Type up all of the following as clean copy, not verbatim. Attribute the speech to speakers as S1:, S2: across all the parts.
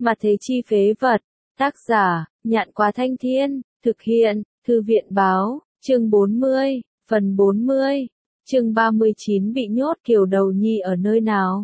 S1: Mà thế chi phế vật. Tác giả, Nhạn Quá Thanh Thiên, thực hiện, Thư viện báo, chương 40, phần 40, chương 39 bị nhốt Kiều Đầu Nhi ở nơi nào?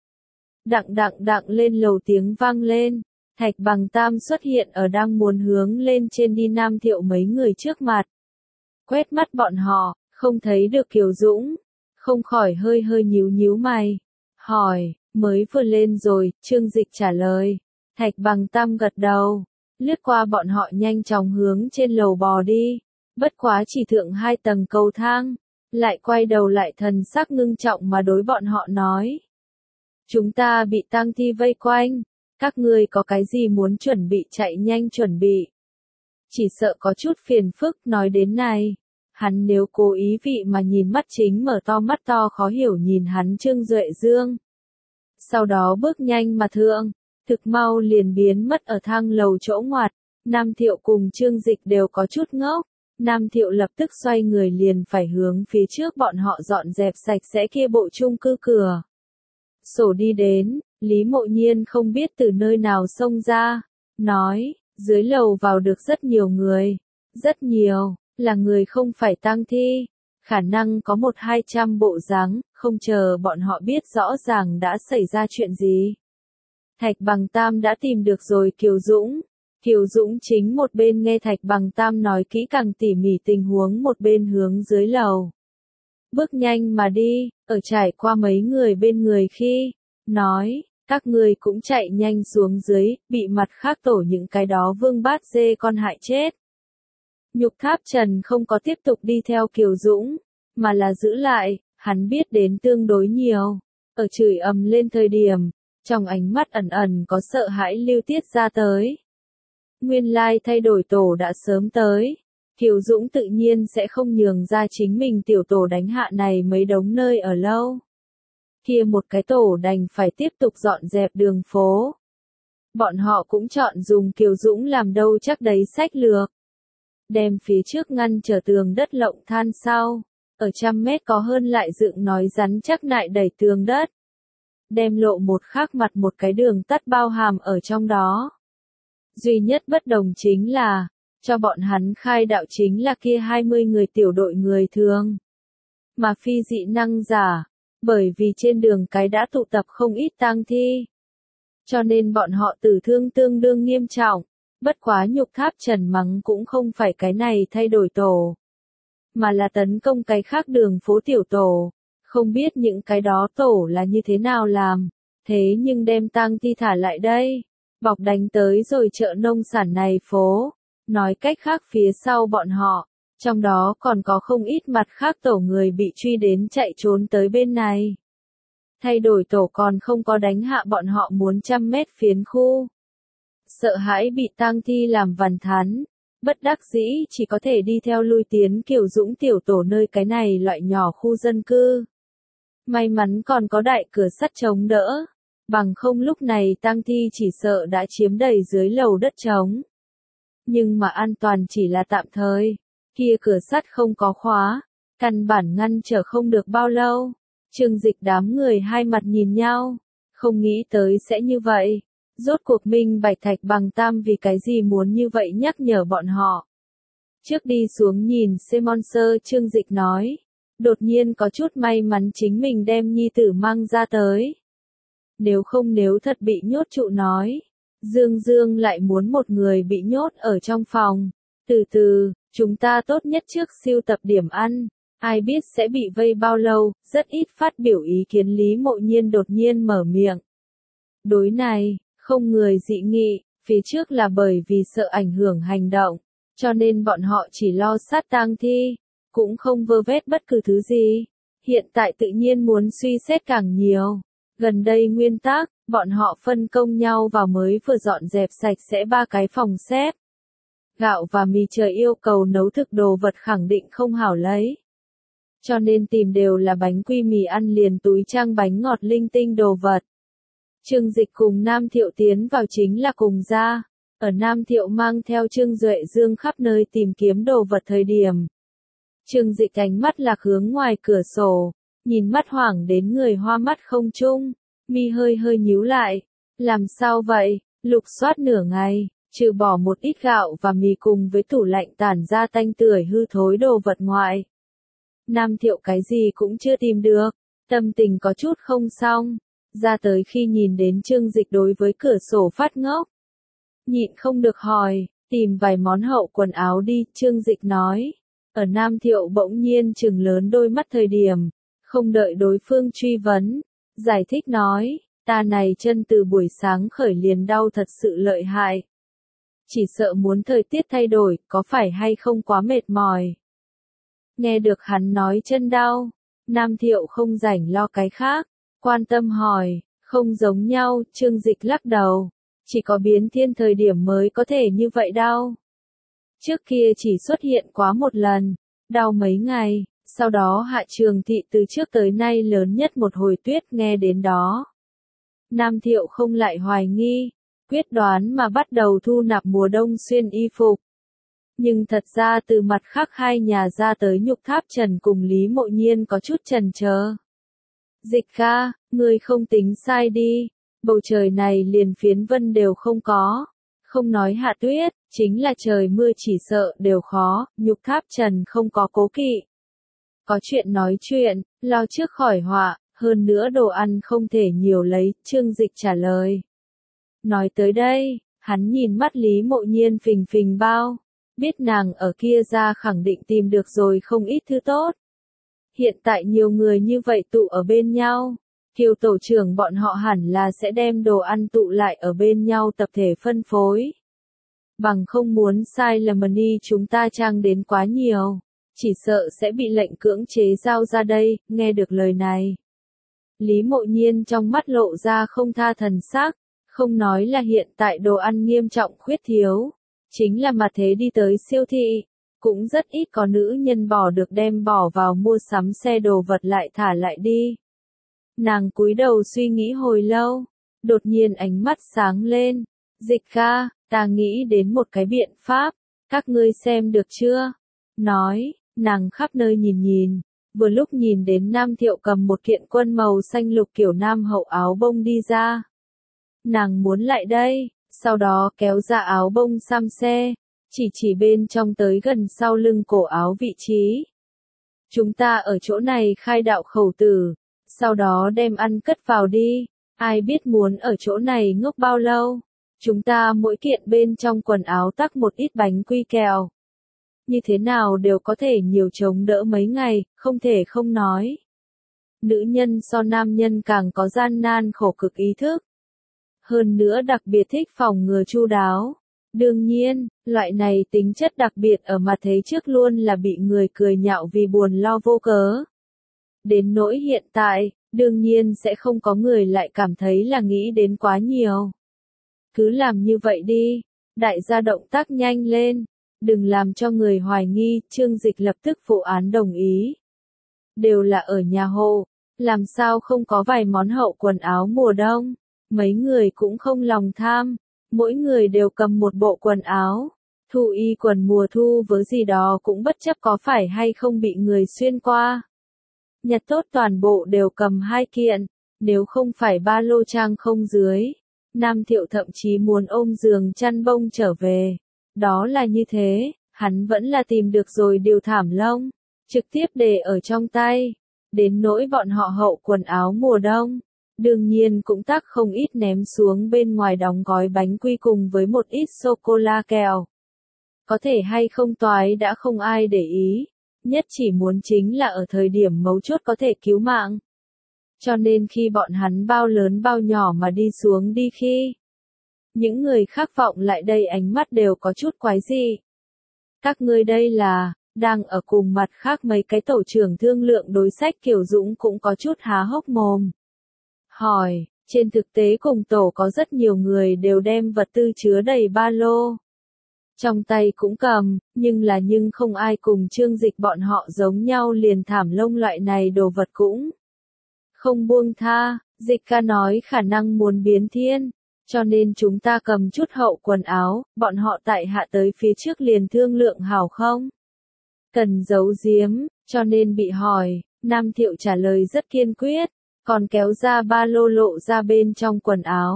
S1: Đặng đặng đặng lên lầu tiếng vang lên, Thạch Bằng Tam xuất hiện ở đang muốn hướng lên trên đi Nam Thiệu mấy người trước mặt. Quét mắt bọn họ, không thấy được Kiều Dũng, không khỏi hơi hơi nhíu nhíu mày, hỏi, mới vừa lên rồi, Trương Dịch trả lời. Thạch Bằng Tam gật đầu, lướt qua bọn họ nhanh chóng hướng trên lầu bò đi, bất quá chỉ thượng 2 tầng cầu thang, lại quay đầu lại thần sắc ngưng trọng mà đối bọn họ nói. Chúng ta bị tang thi vây quanh, các ngươi có cái gì muốn chuẩn bị chạy nhanh chuẩn bị. Chỉ sợ có chút phiền phức nói đến này. Hắn nếu cố ý vị mà nhìn mắt chính mở to mắt to khó hiểu nhìn hắn Trương Duệ Dương. Sau đó bước nhanh mà thượng, thực mau liền biến mất ở thang lầu chỗ ngoặt. Nam Thiệu cùng Trương Dịch đều có chút ngốc. Nam Thiệu lập tức xoay người liền phải hướng phía trước bọn họ dọn dẹp sạch sẽ kia bộ chung cư cửa. Sổ đi đến, Lý Mộ Nhiên không biết từ nơi nào xông ra, nói, dưới lầu vào được rất nhiều người, rất nhiều, là người không phải tang thi, khả năng có 100-200 bộ dáng, không chờ bọn họ biết rõ ràng đã xảy ra chuyện gì. Thạch Bằng Tam đã tìm được rồi Kiều Dũng. Kiều Dũng chính một bên nghe Thạch Bằng Tam nói kỹ càng tỉ mỉ tình huống một bên hướng dưới lầu. Bước nhanh mà đi, ở trải qua mấy người bên người khi, nói, các ngươi cũng chạy nhanh xuống dưới, bị mặt khác tổ những cái đó vương bát dê con hại chết. Nhục Tháp Trần không có tiếp tục đi theo Kiều Dũng, mà là giữ lại, hắn biết đến tương đối nhiều. Ở chửi ầm lên thời điểm, trong ánh mắt ẩn ẩn có sợ hãi lưu tiết ra tới. Nguyên lai thay đổi tổ đã sớm tới. Kiều Dũng tự nhiên sẽ không nhường ra chính mình tiểu tổ đánh hạ này mấy đống nơi ở lâu. Kia một cái tổ đành phải tiếp tục dọn dẹp đường phố. Bọn họ cũng chọn dùng Kiều Dũng làm đâu chắc đấy sách lược. Đem phía trước ngăn trở tường đất lộng than sau, ở 100 mét có hơn lại dựng nói rắn chắc nại đẩy tường đất. Đem lộ một khác mặt một cái đường tắt bao hàm ở trong đó. Duy nhất bất đồng chính là, cho bọn hắn khai đạo chính là kia 20 người tiểu đội người thường. Mà phi dị năng giả, bởi vì trên đường cái đã tụ tập không ít tang thi. Cho nên bọn họ tử thương tương đương nghiêm trọng, bất quá Nhục Tháp Trần mắng cũng không phải cái này thay đổi tổ. Mà là tấn công cái khác đường phố tiểu tổ, không biết những cái đó tổ là như thế nào làm, thế nhưng đem tang thi thả lại đây, bọc đánh tới rồi chợ nông sản này phố. Nói cách khác phía sau bọn họ, trong đó còn có không ít mặt khác tổ người bị truy đến chạy trốn tới bên này. Thay đổi tổ còn không có đánh hạ bọn họ muốn 100 mét phiến khu. Sợ hãi bị tang thi làm vằn thắn, bất đắc dĩ chỉ có thể đi theo lui tiến Kiều Dũng tiểu tổ nơi cái này loại nhỏ khu dân cư. May mắn còn có đại cửa sắt chống đỡ, bằng không lúc này tang thi chỉ sợ đã chiếm đầy dưới lầu đất trống. Nhưng mà an toàn chỉ là tạm thời, kia cửa sắt không có khóa, căn bản ngăn trở không được bao lâu. Trương Dịch đám người hai mặt nhìn nhau, không nghĩ tới sẽ như vậy. Rốt cuộc minh bạch Thạch Bằng Tam vì cái gì muốn như vậy nhắc nhở bọn họ. Trước đi xuống nhìn Simon Sơ Trương Dịch nói, đột nhiên có chút may mắn chính mình đem nhi tử mang ra tới. Nếu không nếu thật bị nhốt trụ nói. Dương Dương lại muốn một người bị nhốt ở trong phòng. Từ từ, chúng ta tốt nhất trước siêu tập điểm ăn. Ai biết sẽ bị vây bao lâu, rất ít phát biểu ý kiến Lý Mộ Nhiên đột nhiên mở miệng. Đối này, không người dị nghị, phía trước là bởi vì sợ ảnh hưởng hành động, cho nên bọn họ chỉ lo sát tang thi, cũng không vơ vét bất cứ thứ gì. Hiện tại tự nhiên muốn suy xét càng nhiều. Gần đây nguyên tắc, bọn họ phân công nhau vào mới vừa dọn dẹp sạch sẽ 3 cái phòng xếp. Gạo và mì trời yêu cầu nấu thực đồ vật khẳng định không hảo lấy. Cho nên tìm đều là bánh quy mì ăn liền túi trang bánh ngọt linh tinh đồ vật. Trương Dịch cùng Nam Thiệu tiến vào chính là cùng ra. Ở Nam Thiệu mang theo Trương Duệ Dương khắp nơi tìm kiếm đồ vật thời điểm. Trương Dịch ánh mắt lạc hướng ngoài cửa sổ, nhìn mắt hoảng đến người hoa mắt không chung, mi hơi hơi nhíu lại. Làm sao vậy? Lục soát nửa ngày, trừ bỏ một ít gạo và mì cùng với tủ lạnh tản ra tanh tưởi hư thối đồ vật ngoại. Nam Thiệu cái gì cũng chưa tìm được, tâm tình có chút không xong, ra tới khi nhìn đến Trương Dịch đối với cửa sổ phát ngốc. Nhịn không được hỏi, tìm vài món hậu quần áo đi, Trương Dịch nói. Ở Nam Thiệu bỗng nhiên trừng lớn đôi mắt thời điểm, không đợi đối phương truy vấn, giải thích nói, ta này chân từ buổi sáng khởi liền đau thật sự lợi hại. Chỉ sợ muốn thời tiết thay đổi, có phải hay không quá mệt mỏi. Nghe được hắn nói chân đau, Nam Thiệu không rảnh lo cái khác, quan tâm hỏi, không giống nhau, Trương Dịch lắc đầu, chỉ có biến thiên thời điểm mới có thể như vậy đau. Trước kia chỉ xuất hiện quá một lần, đau mấy ngày, sau đó Hạ Trường Thị từ trước tới nay lớn nhất một hồi tuyết nghe đến đó. Nam Thiệu không lại hoài nghi, quyết đoán mà bắt đầu thu nạp mùa đông xuyên y phục. Nhưng thật ra từ mặt khác hai nhà ra tới Nhục Tháp Trần cùng Lý Mộ Nhiên có chút chần chờ. Dịch ca, ngươi không tính sai đi, bầu trời này liền phiến vân đều không có, không nói hạ tuyết, chính là trời mưa chỉ sợ đều khó, Nhục Tháp Trần không có cố kỵ. Có chuyện nói chuyện, lo trước khỏi họa, hơn nữa đồ ăn không thể nhiều lấy, Trương Dịch trả lời. Nói tới đây, hắn nhìn mắt Lý Mộ Nhiên phình phình bao, biết nàng ở kia ra khẳng định tìm được rồi không ít thứ tốt. Hiện tại nhiều người như vậy tụ ở bên nhau, Kiều tổ trưởng bọn họ hẳn là sẽ đem đồ ăn tụ lại ở bên nhau tập thể phân phối. Bằng không muốn sai là money chúng ta trang đến quá nhiều, chỉ sợ sẽ bị lệnh cưỡng chế giao ra đây, nghe được lời này. Lý Mộ Nhiên trong mắt lộ ra không tha thần sắc, không nói là hiện tại đồ ăn nghiêm trọng khuyết thiếu, chính là mà thế đi tới siêu thị, cũng rất ít có nữ nhân bỏ được đem bỏ vào mua sắm xe đồ vật lại thả lại đi. Nàng cúi đầu suy nghĩ hồi lâu, đột nhiên ánh mắt sáng lên, Dịch ca, ta nghĩ đến một cái biện pháp, các ngươi xem được chưa? Nói, nàng khắp nơi nhìn nhìn, vừa lúc nhìn đến Nam Thiệu cầm một kiện quân màu xanh lục kiểu nam hậu áo bông đi ra. Nàng muốn lại đây, sau đó kéo ra áo bông xăm xe, chỉ bên trong tới gần sau lưng cổ áo vị trí. Chúng ta ở chỗ này khai đạo khẩu tử, sau đó đem ăn cất vào đi, ai biết muốn ở chỗ này ngốc bao lâu. Chúng ta mỗi kiện bên trong quần áo tắc một ít bánh quy kẹo. Như thế nào đều có thể nhiều chống đỡ mấy ngày, không thể không nói. Nữ nhân so nam nhân càng có gian nan khổ cực ý thức. Hơn nữa đặc biệt thích phòng ngừa chu đáo. Đương nhiên, loại này tính chất đặc biệt ở mặt thế trước luôn là bị người cười nhạo vì buồn lo vô cớ. Đến nỗi hiện tại, đương nhiên sẽ không có người lại cảm thấy là nghĩ đến quá nhiều. Cứ làm như vậy đi, đại gia động tác nhanh lên, đừng làm cho người hoài nghi, Trương Dịch lập tức phụ án đồng ý. Đều là ở nhà hộ, làm sao không có vài món hậu quần áo mùa đông, mấy người cũng không lòng tham, mỗi người đều cầm một bộ quần áo, thu y quần mùa thu với gì đó cũng bất chấp có phải hay không bị người xuyên qua. Nhặt tốt toàn bộ đều cầm 2 kiện, nếu không phải ba lô trang không dưới. Nam Thiệu thậm chí muốn ôm giường chăn bông trở về. Đó là như thế, hắn vẫn là tìm được rồi điều thảm lông, trực tiếp để ở trong tay. Đến nỗi bọn họ hậu quần áo mùa đông, đương nhiên cũng tắc không ít ném xuống bên ngoài đóng gói bánh quy cùng với một ít sô-cô-la kẹo. Có thể hay không toái đã không ai để ý, nhất chỉ muốn chính là ở thời điểm mấu chốt có thể cứu mạng. Cho nên khi bọn hắn bao lớn bao nhỏ mà đi xuống đi khi, những người khác vọng lại đây ánh mắt đều có chút quái dị. Các ngươi đây là, đang ở cùng mặt khác mấy cái tổ trưởng thương lượng đối sách Kiều Dũng cũng có chút há hốc mồm. Hỏi, trên thực tế cùng tổ có rất nhiều người đều đem vật tư chứa đầy ba lô. Trong tay cũng cầm, nhưng không ai cùng Trương Dịch bọn họ giống nhau liền thảm lông loại này đồ vật cũng không buông tha. Dịch ca nói khả năng muốn biến thiên, cho nên chúng ta cầm chút hậu quần áo, bọn họ tại hạ tới phía trước liền thương lượng hảo không? Cần giấu giếm, cho nên bị hỏi, Nam Thiệu trả lời rất kiên quyết, còn kéo ra ba lô lộ ra bên trong quần áo.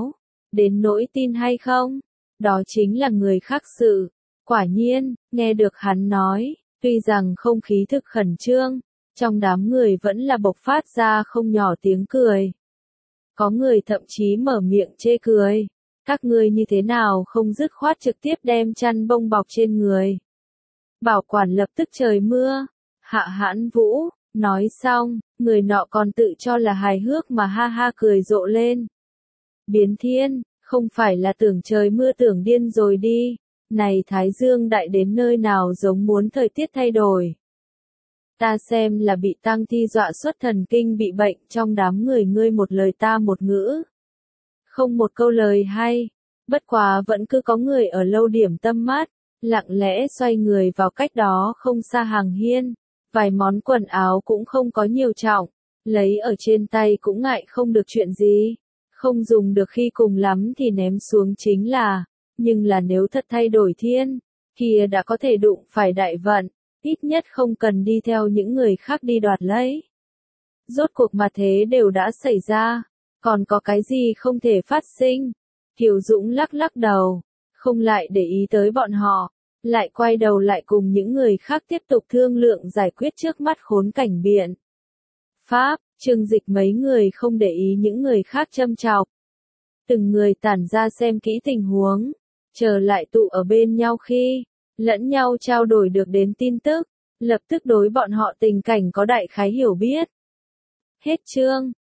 S1: đến nỗi tin hay không, đó chính là người khác sự. Quả nhiên, nghe được hắn nói, tuy rằng không khí thực khẩn trương, trong đám người vẫn là bộc phát ra không nhỏ tiếng cười. Có người thậm chí mở miệng chê cười. Các ngươi như thế nào không dứt khoát trực tiếp đem chăn bông bọc trên người. Bảo quản lập tức trời mưa. Hạ Hãn Vũ, nói xong, người nọ còn tự cho là hài hước mà ha ha cười rộ lên. Biến Thiên, không phải là tưởng trời mưa tưởng điên rồi đi. Này Thái Dương đại đến nơi nào giống muốn thời tiết thay đổi. Ta xem là bị tang thi dọa xuất thần kinh bị bệnh trong đám người ngươi một lời ta một ngữ. Không một câu lời hay, bất quá vẫn cứ có người ở lâu điểm tâm mát, lặng lẽ xoay người vào cách đó không xa hàng hiên, vài món quần áo cũng không có nhiều trọng, lấy ở trên tay cũng ngại không được chuyện gì, không dùng được khi cùng lắm thì ném xuống chính là, nhưng là nếu thật thay đổi thiên, kia đã có thể đụng phải đại vận, ít nhất không cần đi theo những người khác đi đoạt lấy. Rốt cuộc mà thế đều đã xảy ra. Còn có cái gì không thể phát sinh? Kiều Dũng lắc lắc đầu, không lại để ý tới bọn họ, lại quay đầu lại cùng những người khác tiếp tục thương lượng giải quyết trước mắt khốn cảnh biện. Pháp, Trương Dịch mấy người không để ý những người khác châm chọc. Từng người tản ra xem kỹ tình huống, chờ lại tụ ở bên nhau khi, lẫn nhau trao đổi được đến tin tức, lập tức đối bọn họ tình cảnh có đại khái hiểu biết. Hết chương.